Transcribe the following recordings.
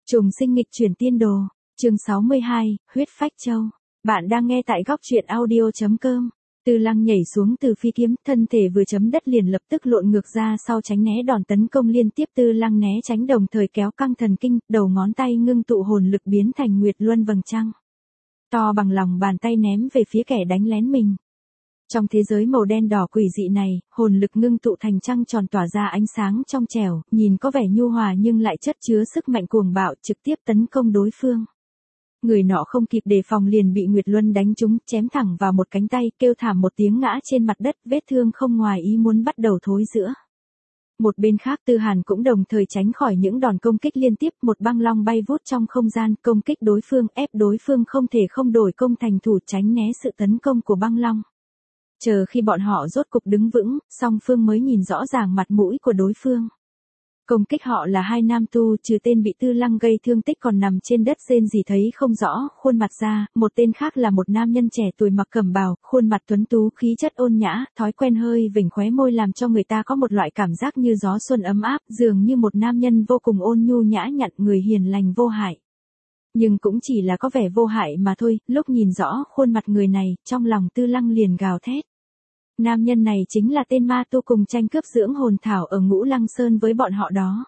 Trùng sinh nghịch chuyển tiên đồ, chương 62, huyết phách châu. Bạn đang nghe tại góc truyện audio.com. Tư Lăng nhảy xuống từ phi kiếm, thân thể vừa chấm đất liền lập tức lộn ngược ra sau tránh né đòn tấn công liên tiếp. Tư Lăng né tránh đồng thời kéo căng thần kinh, đầu ngón tay ngưng tụ hồn lực biến thành nguyệt luân vầng trăng. To bằng lòng bàn tay ném về phía kẻ đánh lén mình. Trong thế giới màu đen đỏ quỷ dị này, hồn lực ngưng tụ thành trăng tròn tỏa ra ánh sáng trong trẻo, nhìn có vẻ nhu hòa nhưng lại chất chứa sức mạnh cuồng bạo trực tiếp tấn công đối phương. Người nọ không kịp đề phòng liền bị Nguyệt Luân đánh trúng, chém thẳng vào một cánh tay, kêu thảm một tiếng ngã trên mặt đất, vết thương không ngoài ý muốn bắt đầu thối rữa. Một bên khác Tư Hàn cũng đồng thời tránh khỏi những đòn công kích liên tiếp, một băng long bay vút trong không gian, công kích đối phương, ép đối phương không thể không đổi công thành thủ, tránh né sự tấn công của băng long. Chờ khi bọn họ rốt cục đứng vững, song phương mới nhìn rõ ràng mặt mũi của đối phương. Công kích họ là hai nam tu, trừ tên bị Tư Lăng gây thương tích còn nằm trên đất rên rỉ thấy không rõ khuôn mặt ra, một tên khác là một nam nhân trẻ tuổi mặc cẩm bào, khuôn mặt tuấn tú, khí chất ôn nhã, thói quen hơi vểnh khóe môi làm cho người ta có một loại cảm giác như gió xuân ấm áp, dường như một nam nhân vô cùng ôn nhu nhã nhặn, người hiền lành vô hại. Nhưng cũng chỉ là có vẻ vô hại mà thôi, lúc nhìn rõ khuôn mặt người này, trong lòng Tư Lăng liền gào thét. Nam nhân này chính là tên ma tu cùng tranh cướp dưỡng hồn thảo ở Ngũ Lăng Sơn với bọn họ đó.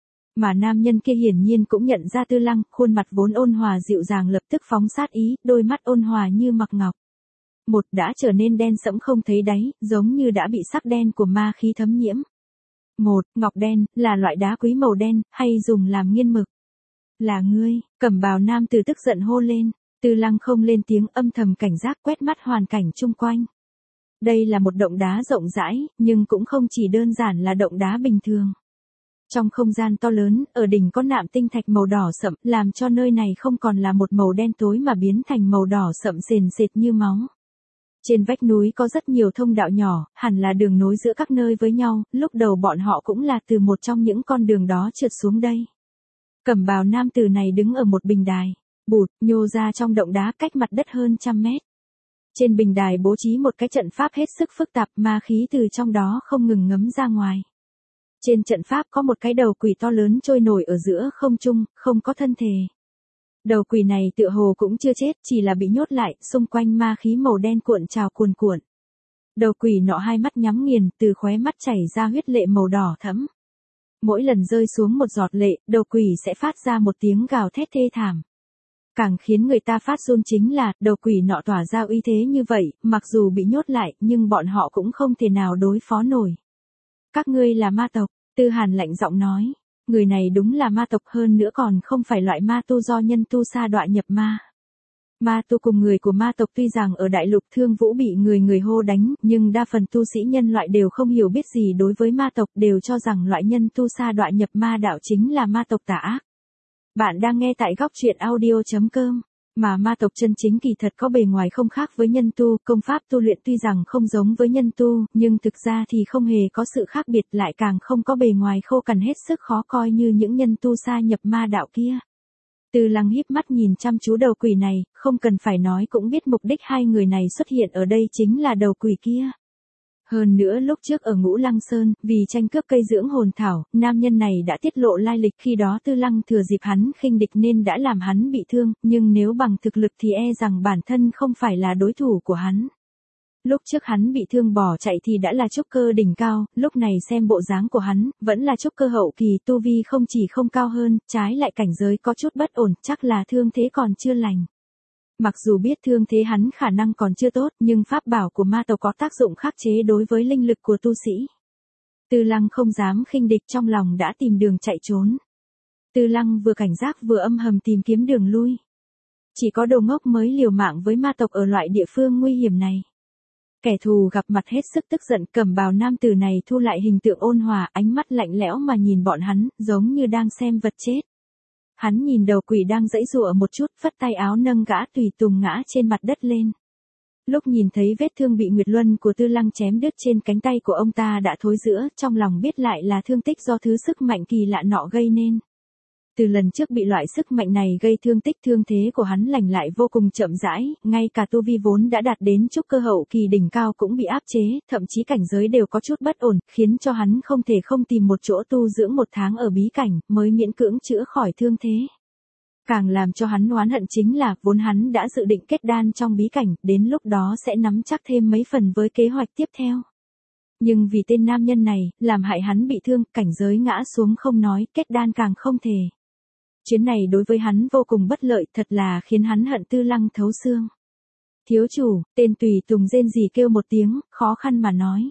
Mà nam nhân kia hiển nhiên cũng nhận ra Tư Lăng, khuôn mặt vốn ôn hòa dịu dàng lập tức phóng sát ý, đôi mắt ôn hòa như mặc ngọc. Một đã trở nên đen sẫm không thấy đáy, giống như đã bị sắc đen của ma khí thấm nhiễm. Một, ngọc đen, là loại đá quý màu đen, hay dùng làm nghiên mực. Là ngươi, cẩm bào nam tử tức giận hô lên. Tư Lăng không lên tiếng, âm thầm cảnh giác quét mắt hoàn cảnh chung quanh. Đây là một động đá rộng rãi, nhưng cũng không chỉ đơn giản là động đá bình thường. Trong không gian to lớn, ở đỉnh có nạm tinh thạch màu đỏ sậm, làm cho nơi này không còn là một màu đen tối mà biến thành màu đỏ sậm sền sệt như máu. Trên vách núi có rất nhiều thông đạo nhỏ, hẳn là đường nối giữa các nơi với nhau, lúc đầu bọn họ cũng là từ một trong những con đường đó trượt xuống đây. Cẩm bào nam tử này đứng ở một bình đài, bụt, nhô ra trong động đá cách mặt đất hơn 100 mét. Trên bình đài bố trí một cái trận pháp hết sức phức tạp, ma khí từ trong đó không ngừng ngấm ra ngoài. Trên trận pháp có một cái đầu quỷ to lớn trôi nổi ở giữa không trung, không có thân thể. Đầu quỷ này tựa hồ cũng chưa chết, chỉ là bị nhốt lại, xung quanh ma khí màu đen cuộn trào cuồn cuộn. Đầu quỷ nọ hai mắt nhắm nghiền, từ khóe mắt chảy ra huyết lệ màu đỏ thẫm. Mỗi lần rơi xuống một giọt lệ, đầu quỷ sẽ phát ra một tiếng gào thét thê thảm. Càng khiến người ta phát run chính là, đầu quỷ nọ tỏa ra uy thế như vậy, mặc dù bị nhốt lại, nhưng bọn họ cũng không thể nào đối phó nổi. Các ngươi là ma tộc, Tư Hàn lạnh giọng nói. Người này đúng là ma tộc, hơn nữa còn không phải loại ma tu do nhân tu sa đọa nhập ma. Ma tu cùng người của ma tộc tuy rằng ở đại lục Thương Vũ bị người hô đánh, nhưng đa phần tu sĩ nhân loại đều không hiểu biết gì đối với ma tộc, đều cho rằng loại nhân tu sa đọa nhập ma đạo chính là ma tộc tà ác. Bạn đang nghe tại góc truyện audio.com, mà ma tộc chân chính kỳ thật có bề ngoài không khác với nhân tu, công pháp tu luyện tuy rằng không giống với nhân tu, nhưng thực ra thì không hề có sự khác biệt, lại càng không có bề ngoài khô cằn hết sức khó coi như những nhân tu sa nhập ma đạo kia. Tư Lăng híp mắt nhìn chăm chú đầu quỷ này, không cần phải nói cũng biết mục đích hai người này xuất hiện ở đây chính là đầu quỷ kia. Hơn nữa lúc trước ở Ngũ Lăng Sơn, vì tranh cướp cây dưỡng hồn thảo, nam nhân này đã tiết lộ lai lịch, khi đó Tư Lăng thừa dịp hắn khinh địch nên đã làm hắn bị thương, nhưng nếu bằng thực lực thì e rằng bản thân không phải là đối thủ của hắn. Lúc trước hắn bị thương bỏ chạy thì đã là trúc cơ đỉnh cao, lúc này xem bộ dáng của hắn, vẫn là trúc cơ hậu kỳ, tu vi không chỉ không cao hơn, trái lại cảnh giới có chút bất ổn, chắc là thương thế còn chưa lành. Mặc dù biết thương thế hắn khả năng còn chưa tốt, nhưng pháp bảo của ma tộc có tác dụng khắc chế đối với linh lực của tu sĩ. Tư Lăng không dám khinh địch, trong lòng đã tìm đường chạy trốn. Tư Lăng vừa cảnh giác vừa âm thầm tìm kiếm đường lui. Chỉ có đồ ngốc mới liều mạng với ma tộc ở loại địa phương nguy hiểm này. Kẻ thù gặp mặt hết sức tức giận, cẩm bào nam tử này thu lại hình tượng ôn hòa, ánh mắt lạnh lẽo mà nhìn bọn hắn, giống như đang xem vật chết. Hắn nhìn đầu quỷ đang giãy giụa một chút, phất tay áo nâng gã tùy tùng ngã trên mặt đất lên. Lúc nhìn thấy vết thương bị Nguyệt Luân của Tư Lăng chém đứt trên cánh tay của ông ta đã thối rữa, trong lòng biết lại là thương tích do thứ sức mạnh kỳ lạ nọ gây nên. Từ lần trước bị loại sức mạnh này gây thương tích, thương thế của hắn lành lại vô cùng chậm rãi, ngay cả tu vi vốn đã đạt đến trúc cơ hậu kỳ đỉnh cao cũng bị áp chế, thậm chí cảnh giới đều có chút bất ổn, khiến cho hắn không thể không tìm một chỗ tu dưỡng 1 tháng ở bí cảnh, mới miễn cưỡng chữa khỏi thương thế. Càng làm cho hắn oán hận chính là, vốn hắn đã dự định kết đan trong bí cảnh, đến lúc đó sẽ nắm chắc thêm mấy phần với kế hoạch tiếp theo. Nhưng vì tên nam nhân này, làm hại hắn bị thương, cảnh giới ngã xuống không nói, kết đan càng không thể. Chuyến này đối với hắn vô cùng bất lợi, thật là khiến hắn hận Tư Lăng thấu xương. Thiếu chủ, tên tùy tùng rên rỉ kêu một tiếng, khó khăn mà nói.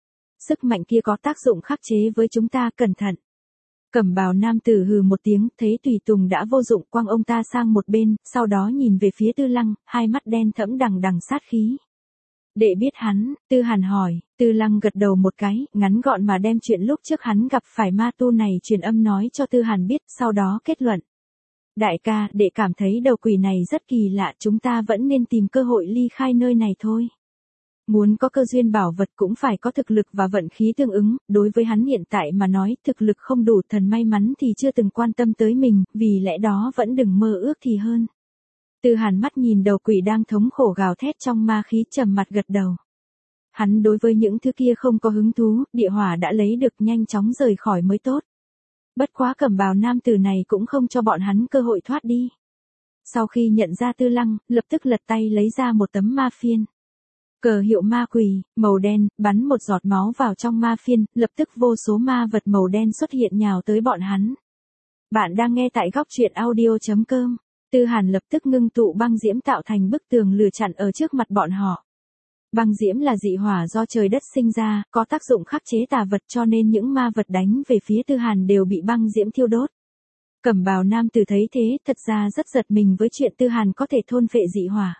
Sức mạnh kia có tác dụng khắc chế với chúng ta, cẩn thận. Cẩm bào nam tử hừ một tiếng, thấy tùy tùng đã vô dụng, quăng ông ta sang một bên, sau đó nhìn về phía Tư Lăng, hai mắt đen thẫm đằng đằng sát khí. Đệ biết hắn, Tư Hàn hỏi, Tư Lăng gật đầu một cái, ngắn gọn mà đem chuyện lúc trước hắn gặp phải ma tu này truyền âm nói cho Tư Hàn biết, sau đó kết luận. Đại ca, đệ cảm thấy đầu quỷ này rất kỳ lạ, chúng ta vẫn nên tìm cơ hội ly khai nơi này thôi. Muốn có cơ duyên bảo vật cũng phải có thực lực và vận khí tương ứng, đối với hắn hiện tại mà nói thực lực không đủ, thần may mắn thì chưa từng quan tâm tới mình, vì lẽ đó vẫn đừng mơ ước thì hơn. Tư Hàn mắt nhìn đầu quỷ đang thống khổ gào thét trong ma khí, trầm mặt gật đầu. Hắn đối với những thứ kia không có hứng thú, địa hỏa đã lấy được, nhanh chóng rời khỏi mới tốt. Bất quá cẩm bào nam tử này cũng không cho bọn hắn cơ hội thoát đi. Sau khi nhận ra Tư Lăng, lập tức lật tay lấy ra một tấm ma phiên. Cờ hiệu ma quỷ, màu đen, bắn một giọt máu vào trong ma phiên, lập tức vô số ma vật màu đen xuất hiện nhào tới bọn hắn. Bạn đang nghe tại góc truyện audio.com. Tư Hàn lập tức ngưng tụ băng diễm tạo thành bức tường lửa chặn ở trước mặt bọn họ. Băng diễm là dị hỏa do trời đất sinh ra, có tác dụng khắc chế tà vật, cho nên những ma vật đánh về phía Tư Hàn đều bị băng diễm thiêu đốt. Cẩm bào nam tử thấy thế, thật ra rất giật mình với chuyện Tư Hàn có thể thôn phệ dị hỏa.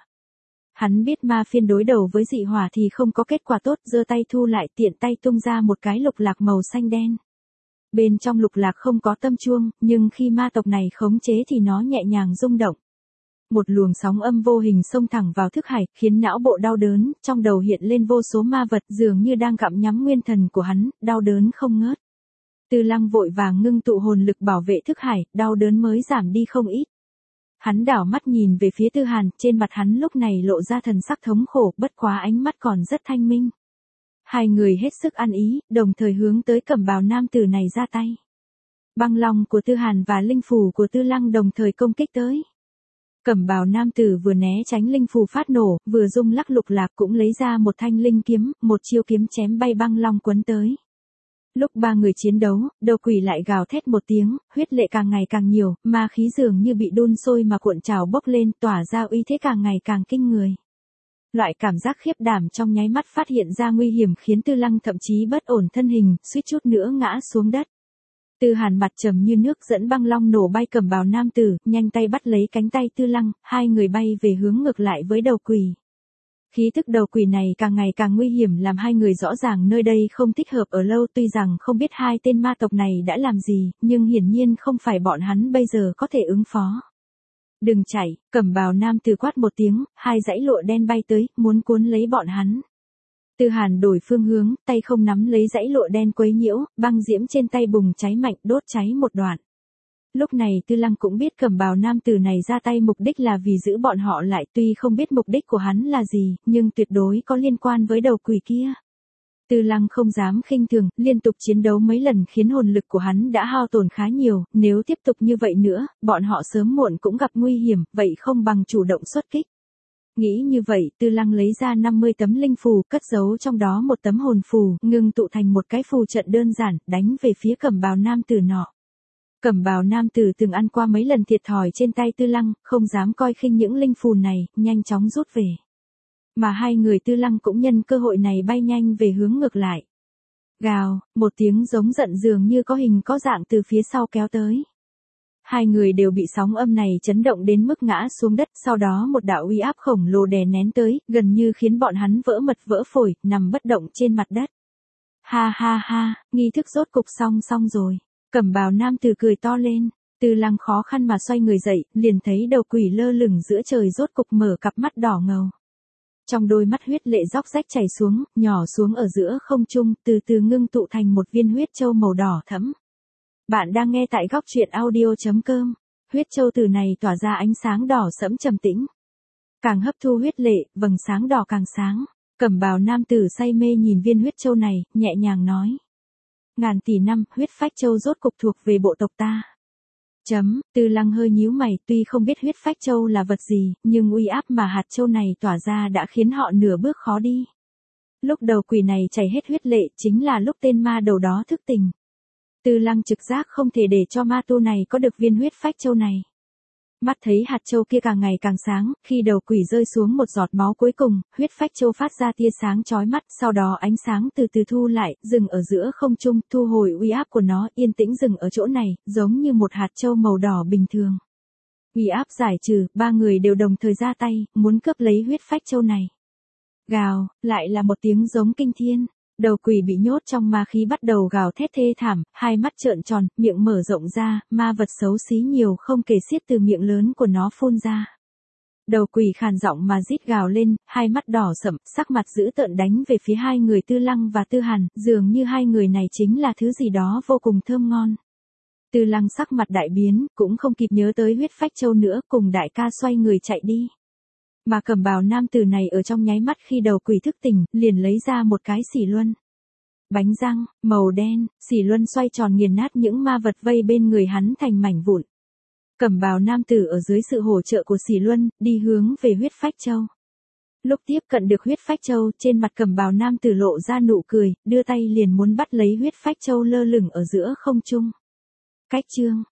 Hắn biết ma phiên đối đầu với dị hỏa thì không có kết quả tốt, giơ tay thu lại, tiện tay tung ra một cái lục lạc màu xanh đen. Bên trong lục lạc không có tâm chuông, nhưng khi ma tộc này khống chế thì nó nhẹ nhàng rung động. Một luồng sóng âm vô hình xông thẳng vào thức hải, khiến não bộ đau đớn, trong đầu hiện lên vô số ma vật dường như đang gặm nhắm nguyên thần của hắn, đau đớn không ngớt. Tư Lăng vội vàng ngưng tụ hồn lực bảo vệ thức hải, đau đớn mới giảm đi không ít. Hắn đảo mắt nhìn về phía Tư Hàn, trên mặt hắn lúc này lộ ra thần sắc thống khổ, bất quá ánh mắt còn rất thanh minh. Hai người hết sức ăn ý, đồng thời hướng tới cẩm bào nam tử này ra tay. Băng long của Tư Hàn và linh phù của Tư Lăng đồng thời công kích tới. Cẩm bào nam tử vừa né tránh linh phù phát nổ, vừa rung lắc lục lạc cũng lấy ra một thanh linh kiếm, một chiêu kiếm chém bay băng long quấn tới. Lúc ba người chiến đấu, đầu quỷ lại gào thét một tiếng, huyết lệ càng ngày càng nhiều, ma khí dường như bị đun sôi mà cuộn trào bốc lên, tỏa ra uy thế càng ngày càng kinh người. Loại cảm giác khiếp đảm trong nháy mắt phát hiện ra nguy hiểm khiến Tư Lăng thậm chí bất ổn thân hình, suýt chút nữa ngã xuống đất. Tư Hàn mặt trầm như nước dẫn băng long nổ bay cẩm bào nam tử, nhanh tay bắt lấy cánh tay Tư Lăng, hai người bay về hướng ngược lại với đầu quỷ. Khí tức đầu quỷ này càng ngày càng nguy hiểm làm hai người rõ ràng nơi đây không thích hợp ở lâu, tuy rằng không biết hai tên ma tộc này đã làm gì, nhưng hiển nhiên không phải bọn hắn bây giờ có thể ứng phó. Đừng chạy, cẩm bào nam tử quát một tiếng, hai dãy lụa đen bay tới, muốn cuốn lấy bọn hắn. Tư Hàn đổi phương hướng, tay không nắm lấy dãy lụa đen quấy nhiễu, băng diễm trên tay bùng cháy mạnh, đốt cháy một đoạn. Lúc này Tư Lăng cũng biết cẩm bào nam tử này ra tay mục đích là vì giữ bọn họ lại, tuy không biết mục đích của hắn là gì, nhưng tuyệt đối có liên quan với đầu quỷ kia. Tư Lăng không dám khinh thường, liên tục chiến đấu mấy lần khiến hồn lực của hắn đã hao tổn khá nhiều, nếu tiếp tục như vậy nữa, bọn họ sớm muộn cũng gặp nguy hiểm, vậy không bằng chủ động xuất kích. Nghĩ như vậy, Tư Lăng lấy ra 50 tấm linh phù, cất giấu trong đó một tấm hồn phù, ngưng tụ thành một cái phù trận đơn giản, đánh về phía cẩm bào nam tử nọ. Cẩm bào nam tử từng ăn qua mấy lần thiệt thòi trên tay Tư Lăng, không dám coi khinh những linh phù này, nhanh chóng rút về. Mà hai người Tư Lăng cũng nhân cơ hội này bay nhanh về hướng ngược lại. Gào, một tiếng giống giận dường như có hình có dạng từ phía sau kéo tới. Hai người đều bị sóng âm này chấn động đến mức ngã xuống đất, sau đó một đạo uy áp khổng lồ đè nén tới, gần như khiến bọn hắn vỡ mật vỡ phổi, nằm bất động trên mặt đất. Ha ha ha, nghi thức rốt cục xong rồi. Cẩm bào nam tử cười to lên, Tư Lăng khó khăn mà xoay người dậy, liền thấy đầu quỷ lơ lửng giữa trời rốt cục mở cặp mắt đỏ ngầu. Trong đôi mắt huyết lệ róc rách chảy xuống, nhỏ xuống ở giữa không trung, từ từ ngưng tụ thành một viên huyết châu màu đỏ thẫm. Bạn đang nghe tại góc truyện audio.com. Huyết châu từ này tỏa ra ánh sáng đỏ sẫm trầm tĩnh. Càng hấp thu huyết lệ, vầng sáng đỏ càng sáng. Cẩm bào nam tử say mê nhìn viên huyết châu này, nhẹ nhàng nói. Ngàn tỷ năm, huyết phách châu rốt cục thuộc về bộ tộc ta. Tư Lăng hơi nhíu mày, tuy không biết huyết phách châu là vật gì, nhưng uy áp mà hạt châu này tỏa ra đã khiến họ nửa bước khó đi. Lúc đầu quỷ này chảy hết huyết lệ chính là lúc tên ma đầu đó thức tỉnh. Tư Lăng trực giác không thể để cho ma tu này có được viên huyết phách châu này. Mắt thấy hạt châu kia càng ngày càng sáng, khi đầu quỷ rơi xuống một giọt máu cuối cùng, huyết phách châu phát ra tia sáng chói mắt, sau đó ánh sáng từ từ thu lại, dừng ở giữa không trung, thu hồi uy áp của nó, yên tĩnh dừng ở chỗ này, giống như một hạt châu màu đỏ bình thường. Uy áp giải trừ, ba người đều đồng thời ra tay, muốn cướp lấy huyết phách châu này. Gào, lại là một tiếng giống kinh thiên. Đầu quỷ bị nhốt trong ma khí bắt đầu gào thét thê thảm, hai mắt trợn tròn, miệng mở rộng ra, ma vật xấu xí nhiều không kể xiết từ miệng lớn của nó phun ra. Đầu quỷ khàn giọng mà rít gào lên, hai mắt đỏ sẫm, sắc mặt dữ tợn đánh về phía hai người Tư Lăng và Tư Hàn, dường như hai người này chính là thứ gì đó vô cùng thơm ngon. Tư Lăng sắc mặt đại biến, cũng không kịp nhớ tới huyết phách châu nữa, cùng đại ca xoay người chạy đi. Mà cẩm bào nam tử này ở trong nháy mắt khi đầu quỷ thức tỉnh, liền lấy ra một cái xỉ luân. Bánh răng, màu đen, xỉ luân xoay tròn nghiền nát những ma vật vây bên người hắn thành mảnh vụn. Cẩm bào nam tử ở dưới sự hỗ trợ của xỉ luân, đi hướng về huyết phách châu. Lúc tiếp cận được huyết phách châu, trên mặt cẩm bào nam tử lộ ra nụ cười, đưa tay liền muốn bắt lấy huyết phách châu lơ lửng ở giữa không trung. Cách chương